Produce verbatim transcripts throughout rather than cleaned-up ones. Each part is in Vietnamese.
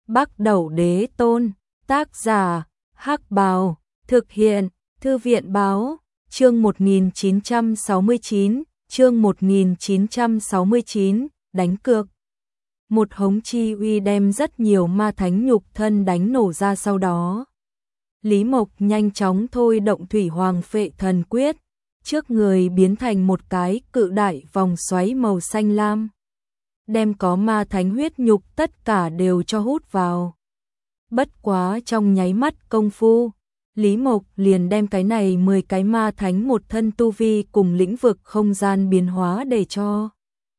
Bắc Đẩu Đế Tôn, tác giả, Hắc Bào, thực hiện, Thư viện báo, chương một nghìn chín trăm sáu mươi chín, chương một nghìn chín trăm sáu mươi chín, đánh cược. Một hống chi uy đem rất nhiều ma thánh nhục thân đánh nổ ra sau đó. Lý Mộc nhanh chóng thôi động Thủy Hoàng Phệ Thần Quyết, trước người biến thành một cái cự đại vòng xoáy màu xanh lam. Đem có ma thánh huyết nhục tất cả đều cho hút vào. Bất quá trong nháy mắt công phu, Lý Mộc liền đem cái này mười cái ma thánh một thân tu vi cùng lĩnh vực không gian biến hóa để cho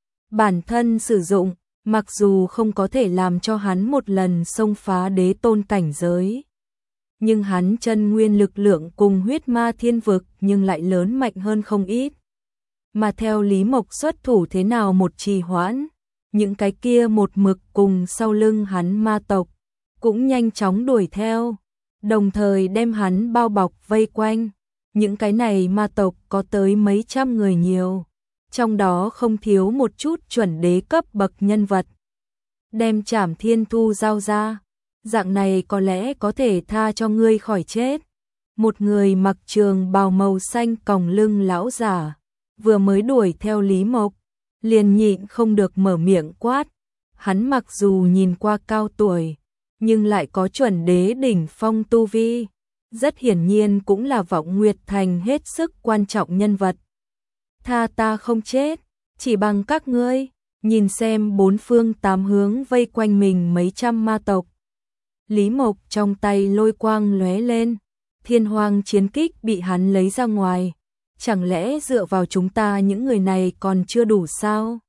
bản thân sử dụng, mặc dù không có thể làm cho hắn một lần xông phá đế tôn cảnh giới. Nhưng hắn chân nguyên lực lượng cùng huyết ma thiên vực nhưng lại lớn mạnh hơn không ít. Mà theo Lý Mộc xuất thủ thế nào một trì hoãn, những cái kia một mực cùng sau lưng hắn ma tộc cũng nhanh chóng đuổi theo, đồng thời đem hắn bao bọc vây quanh. Những cái này ma tộc có tới mấy trăm người nhiều, trong đó không thiếu một chút chuẩn đế cấp bậc nhân vật. Đem Trảm Thiên Thu giao ra, dạng này có lẽ có thể tha cho ngươi khỏi chết. Một người mặc trường bào màu xanh còng lưng lão giả, vừa mới đuổi theo Lý Mộc, liền nhịn không được mở miệng quát. Hắn mặc dù nhìn qua cao tuổi, nhưng lại có chuẩn đế đỉnh phong tu vi, rất hiển nhiên cũng là Vọng Nguyệt Thành hết sức quan trọng nhân vật. Tha ta không chết, chỉ bằng các ngươi. Nhìn xem bốn phương tám hướng vây quanh mình mấy trăm ma tộc, Lý Mộc trong tay lôi quang lóe lên, Thiên Hoang chiến kích bị hắn lấy ra ngoài. Chẳng lẽ dựa vào chúng ta những người này còn chưa đủ sao?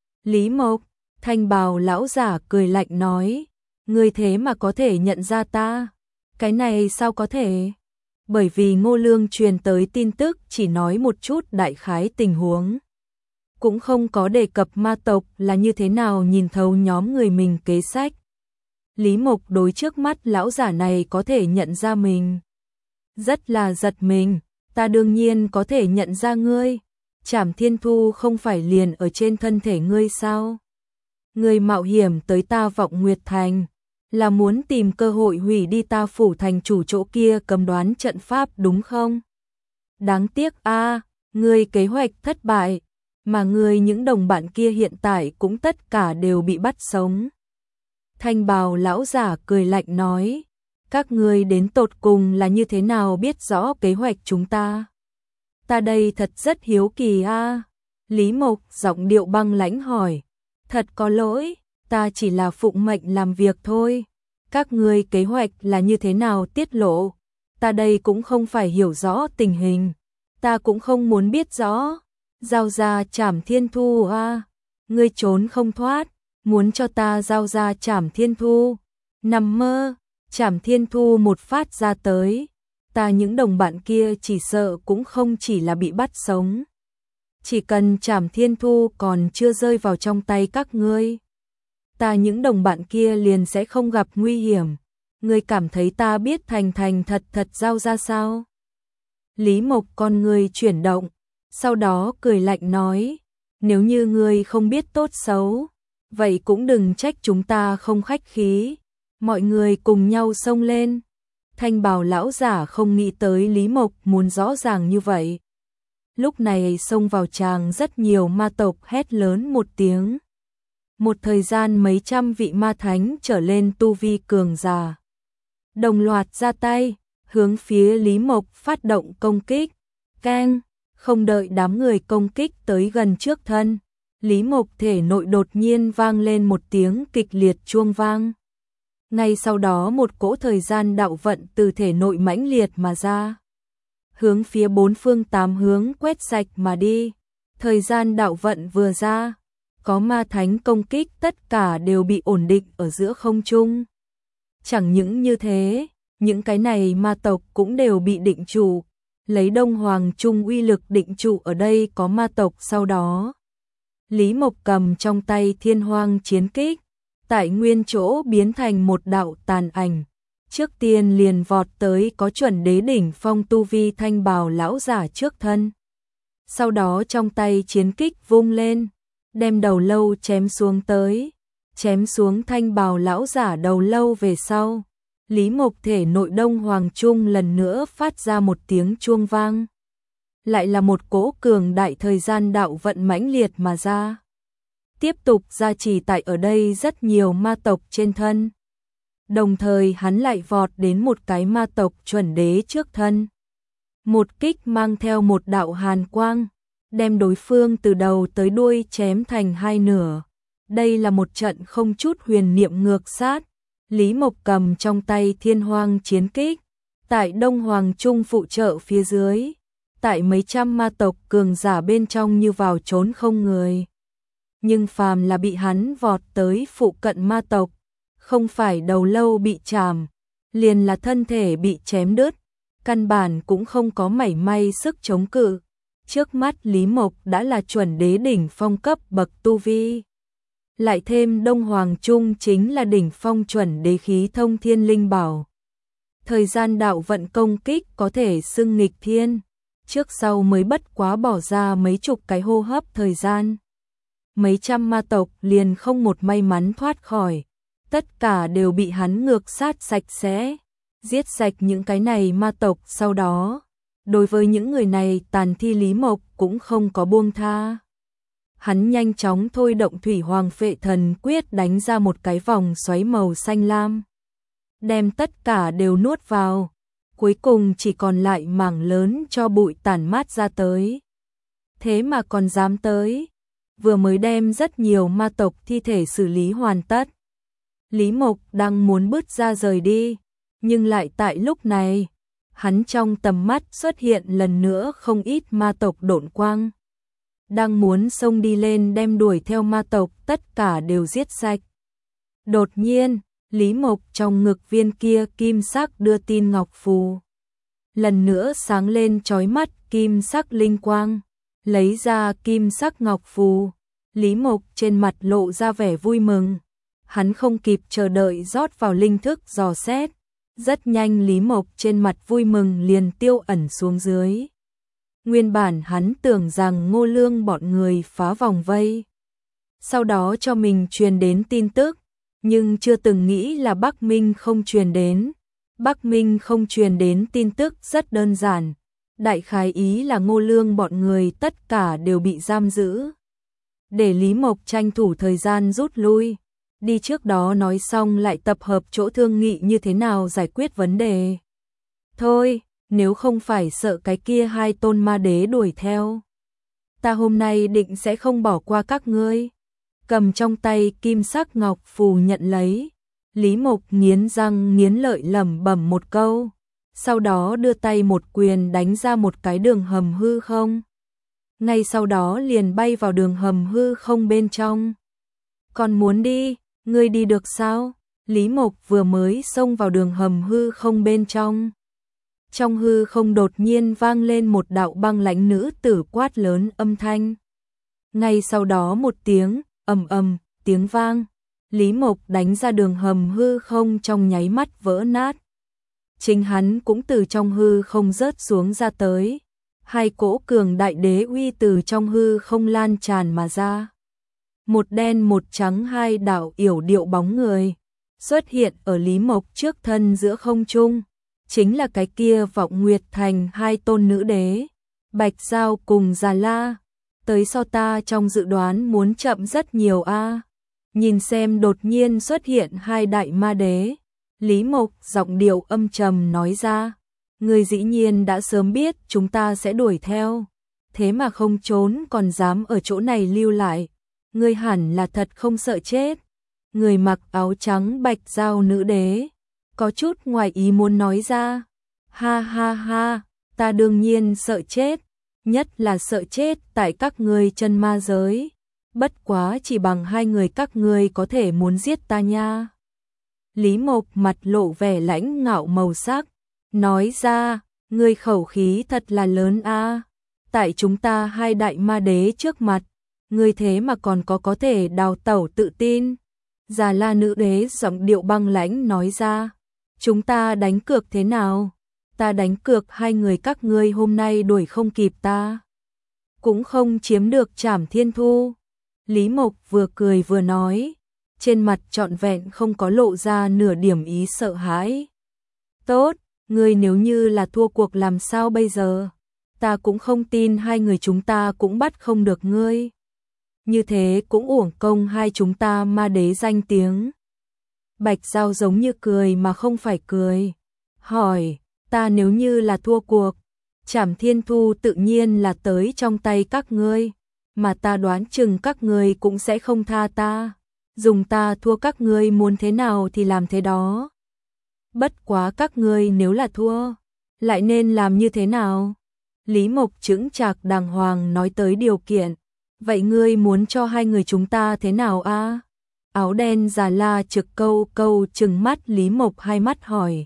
Lý Mộc, thanh bào lão giả cười lạnh nói, ngươi thế mà có thể nhận ra ta? Cái này sao có thể? Bởi vì Ngô Lương truyền tới tin tức chỉ nói một chút đại khái tình huống, cũng không có đề cập ma tộc là như thế nào nhìn thấu nhóm người mình kế sách. Lý Mộc đối trước mắt lão giả này có thể nhận ra mình, rất là giật mình. Ta đương nhiên có thể nhận ra ngươi, Trảm Thiên Thu không phải liền ở trên thân thể ngươi sao? Ngươi mạo hiểm tới ta Vọng Nguyệt Thành, là muốn tìm cơ hội hủy đi ta phủ thành chủ chỗ kia cầm đoán trận pháp đúng không? Đáng tiếc a, ngươi kế hoạch thất bại, mà ngươi những đồng bạn kia hiện tại cũng tất cả đều bị bắt sống. Thanh bào lão giả cười lạnh nói, các ngươi đến tột cùng là như thế nào biết rõ kế hoạch chúng ta? Ta đây thật rất hiếu kỳ a. À. Lý Mộc giọng điệu băng lãnh hỏi, thật có lỗi, ta chỉ là phụng mệnh làm việc thôi. Các ngươi kế hoạch là như thế nào tiết lộ? Ta đây cũng không phải hiểu rõ tình hình, ta cũng không muốn biết rõ. Giao ra Trảm Thiên Thu a, à. Ngươi trốn không thoát, muốn cho ta giao ra Trảm Thiên Thu? Nằm mơ. Trảm Thiên Thu một phát ra tới, ta những đồng bạn kia chỉ sợ cũng không chỉ là bị bắt sống. Chỉ cần Trảm Thiên Thu còn chưa rơi vào trong tay các ngươi, ta những đồng bạn kia liền sẽ không gặp nguy hiểm. Ngươi cảm thấy ta biết thành thành thật thật giao ra sao? Lý Mộc con ngươi chuyển động, sau đó cười lạnh nói, nếu như ngươi không biết tốt xấu, vậy cũng đừng trách chúng ta không khách khí. Mọi người cùng nhau xông lên. Thanh bào lão giả không nghĩ tới Lý Mộc muốn rõ ràng như vậy. Lúc này xông vào tràng rất nhiều ma tộc hét lớn một tiếng. Một thời gian mấy trăm vị ma thánh trở lên tu vi cường giả, đồng loạt ra tay, hướng phía Lý Mộc phát động công kích. Keng, không đợi đám người công kích tới gần trước thân, Lý Mộc thể nội đột nhiên vang lên một tiếng kịch liệt chuông vang. Ngay sau đó một cỗ thời gian đạo vận từ thể nội mãnh liệt mà ra, hướng phía bốn phương tám hướng quét sạch mà đi. Thời gian đạo vận vừa ra, có ma thánh công kích tất cả đều bị ổn định ở giữa không trung. Chẳng những như thế, những cái này ma tộc cũng đều bị định trụ, lấy Đông Hoàng Trung uy lực định trụ ở đây có ma tộc sau đó. Lý Mộc cầm trong tay Thiên Hoang chiến kích, tại nguyên chỗ biến thành một đạo tàn ảnh, trước tiên liền vọt tới có chuẩn đế đỉnh phong tu vi thanh bào lão giả trước thân. Sau đó trong tay chiến kích vung lên, đem đầu lâu chém xuống tới. chém xuống thanh bào lão giả đầu lâu về sau. Lý Mộc thể nội Đông Hoàng Trung lần nữa phát ra một tiếng chuông vang. Lại là một cỗ cường đại thời gian đạo vận mãnh liệt mà ra. Tiếp tục gia trì tại ở đây rất nhiều ma tộc trên thân. Đồng thời hắn lại vọt đến một cái ma tộc chuẩn đế trước thân. Một kích mang theo một đạo hàn quang, đem đối phương từ đầu tới đuôi chém thành hai nửa. Đây là một trận không chút huyền niệm ngược sát. Lý Mộc cầm trong tay Thiên Hoang chiến kích, tại Đông Hoàng Trung phụ trợ phía dưới, tại mấy trăm ma tộc cường giả bên trong như vào trốn không người. Nhưng phàm là bị hắn vọt tới phụ cận ma tộc, không phải đầu lâu bị chàm, liền là thân thể bị chém đứt, căn bản cũng không có mảy may sức chống cự. Trước mắt Lý Mộc đã là chuẩn đế đỉnh phong cấp bậc tu vi. Lại thêm Đông Hoàng Trung chính là đỉnh phong chuẩn đế khí thông thiên linh bảo. Thời gian đạo vận công kích có thể xưng nghịch thiên, trước sau mới bất quá bỏ ra mấy chục cái hô hấp thời gian. Mấy trăm ma tộc liền không một may mắn thoát khỏi, tất cả đều bị hắn ngược sát sạch sẽ, giết sạch những cái này ma tộc sau đó. Đối với những người này tàn thi Lý Mộc cũng không có buông tha. Hắn nhanh chóng thôi động Thủy Hoàng Phệ Thần Quyết đánh ra một cái vòng xoáy màu xanh lam. Đem tất cả đều nuốt vào, cuối cùng chỉ còn lại mảng lớn cho bụi tản mát ra tới. Thế mà còn dám tới, vừa mới đem rất nhiều ma tộc thi thể xử lý hoàn tất. Lý Mộc đang muốn bước ra rời đi, nhưng lại tại lúc này, hắn trong tầm mắt xuất hiện lần nữa không ít ma tộc độn quang. Đang muốn xông đi lên đem đuổi theo ma tộc tất cả đều giết sạch. Đột nhiên, Lý Mộc trong ngực viên kia kim sắc đưa tin ngọc phù. Lần nữa sáng lên chói mắt kim sắc linh quang. Lấy ra kim sắc ngọc phù. Lý Mộc trên mặt lộ ra vẻ vui mừng. Hắn không kịp chờ đợi rót vào linh thức dò xét. Rất nhanh Lý Mộc trên mặt vui mừng liền tiêu ẩn xuống dưới. Nguyên bản hắn tưởng rằng Ngô Lương bọn người phá vòng vây, sau đó cho mình truyền đến tin tức, nhưng chưa từng nghĩ là Bắc Minh không truyền đến. Bắc Minh không truyền đến tin tức rất đơn giản, đại khái ý là Ngô Lương bọn người tất cả đều bị giam giữ. Để Lý Mộc tranh thủ thời gian rút lui, đi trước đó nói xong lại tập hợp chỗ thương nghị như thế nào giải quyết vấn đề. Thôi, nếu không phải sợ cái kia hai tôn ma đế đuổi theo, ta hôm nay định sẽ không bỏ qua các ngươi. Cầm trong tay kim sắc ngọc phù nhận lấy, Lý Mộc nghiến răng nghiến lợi lẩm bẩm một câu, sau đó đưa tay một quyền đánh ra một cái đường hầm hư không. Ngay sau đó liền bay vào đường hầm hư không bên trong. Còn muốn đi, ngươi đi được sao? Lý Mộc vừa mới xông vào đường hầm hư không bên trong. Trong hư không đột nhiên vang lên một đạo băng lãnh nữ tử quát lớn âm thanh. Ngay sau đó một tiếng, ầm ầm, tiếng vang. Lý Mộc đánh ra đường hầm hư không trong nháy mắt vỡ nát. Chính hắn cũng từ trong hư không rớt xuống ra tới. Hai cỗ cường đại đế uy từ trong hư không lan tràn mà ra. Một đen một trắng hai đạo yểu điệu bóng người xuất hiện ở Lý Mộc trước thân giữa không trung. Chính là cái kia Vọng Nguyệt Thành hai tôn nữ đế, Bạch Giao cùng Già La. Tới so ta trong dự đoán muốn chậm rất nhiều a. Nhìn xem đột nhiên xuất hiện hai đại ma đế, Lý Mộc giọng điệu âm trầm nói ra, ngươi dĩ nhiên đã sớm biết chúng ta sẽ đuổi theo, thế mà không trốn còn dám ở chỗ này lưu lại, ngươi hẳn là thật không sợ chết. Người mặc áo trắng Bạch Giao nữ đế có chút ngoài ý muốn nói ra, ha ha ha, ta đương nhiên sợ chết, nhất là sợ chết tại các ngươi chân ma giới, bất quá chỉ bằng hai người các ngươi có thể muốn giết ta nha. Lý Mộc mặt lộ vẻ lãnh ngạo màu sắc, nói ra, ngươi khẩu khí thật là lớn a, tại chúng ta hai đại ma đế trước mặt, ngươi thế mà còn có có thể đào tẩu tự tin. Già La nữ đế giọng điệu băng lãnh nói ra, chúng ta đánh cược thế nào? Ta đánh cược hai người các ngươi hôm nay đuổi không kịp ta, cũng không chiếm được Trảm Thiên Thu. Lý Mộc vừa cười vừa nói, trên mặt trọn vẹn không có lộ ra nửa điểm ý sợ hãi. Tốt, ngươi nếu như là thua cuộc làm sao bây giờ? Ta cũng không tin hai người chúng ta cũng bắt không được ngươi. Như thế cũng uổng công hai chúng ta ma đế danh tiếng. Bạch Giao giống như cười mà không phải cười. Hỏi, ta nếu như là thua cuộc, Trảm Thiên Thu tự nhiên là tới trong tay các ngươi, mà ta đoán chừng các ngươi cũng sẽ không tha ta. Dùng ta thua các ngươi muốn thế nào thì làm thế đó. Bất quá các ngươi nếu là thua, lại nên làm như thế nào? Lý Mộc chững chạc đàng hoàng nói tới điều kiện. Vậy ngươi muốn cho hai người chúng ta thế nào a? Áo đen già la trực câu câu trừng mắt Lý Mộc hai mắt hỏi.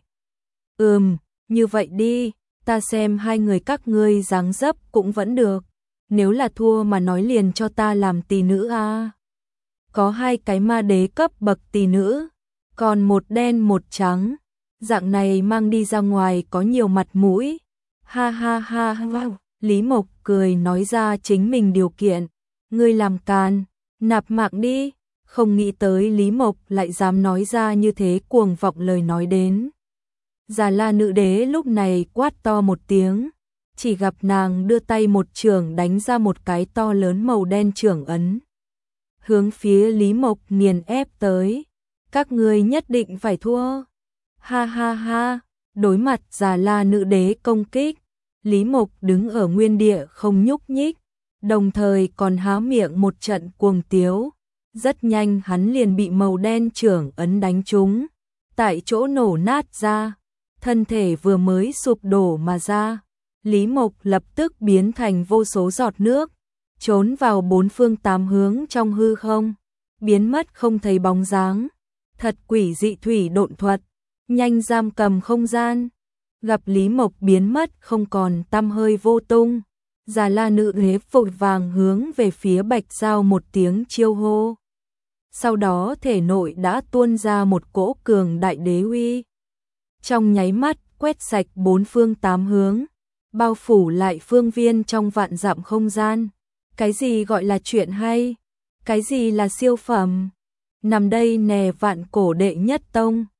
Ừm, như vậy đi, ta xem hai người các ngươi dáng dấp cũng vẫn được. Nếu là thua mà nói liền cho ta làm tỳ nữ a. Có hai cái ma đế cấp bậc tỳ nữ, còn một đen một trắng. Dạng này mang đi ra ngoài có nhiều mặt mũi. Ha ha ha ha. Lý Mộc cười nói ra chính mình điều kiện. Ngươi làm càn, nạp mạng đi. Không nghĩ tới Lý Mộc lại dám nói ra như thế cuồng vọng lời nói đến. Già La nữ đế lúc này quát to một tiếng, chỉ gặp nàng đưa tay một chưởng đánh ra một cái to lớn màu đen chưởng ấn, hướng phía Lý Mộc nghiền ép tới. Các ngươi nhất định phải thua. Ha ha ha, đối mặt Già La nữ đế công kích, Lý Mộc đứng ở nguyên địa không nhúc nhích, đồng thời còn há miệng một trận cuồng tiếu. Rất nhanh hắn liền bị màu đen chưởng ấn đánh trúng, tại chỗ nổ nát ra, thân thể vừa mới sụp đổ mà ra. Lý Mộc lập tức biến thành vô số giọt nước, trốn vào bốn phương tám hướng trong hư không, biến mất không thấy bóng dáng. Thật quỷ dị thủy độn thuật, nhanh giam cầm không gian. Gặp Lý Mộc biến mất không còn tăm hơi vô tung, Già La nữ đế vội vàng hướng về phía Bạch Giao một tiếng chiêu hô. Sau đó thể nội đã tuôn ra một cỗ cường đại đế uy. Trong nháy mắt quét sạch bốn phương tám hướng, bao phủ lại phương viên trong vạn dặm không gian. Cái gì gọi là chuyện hay? Cái gì là siêu phẩm? Nằm đây nè vạn cổ đệ nhất tông,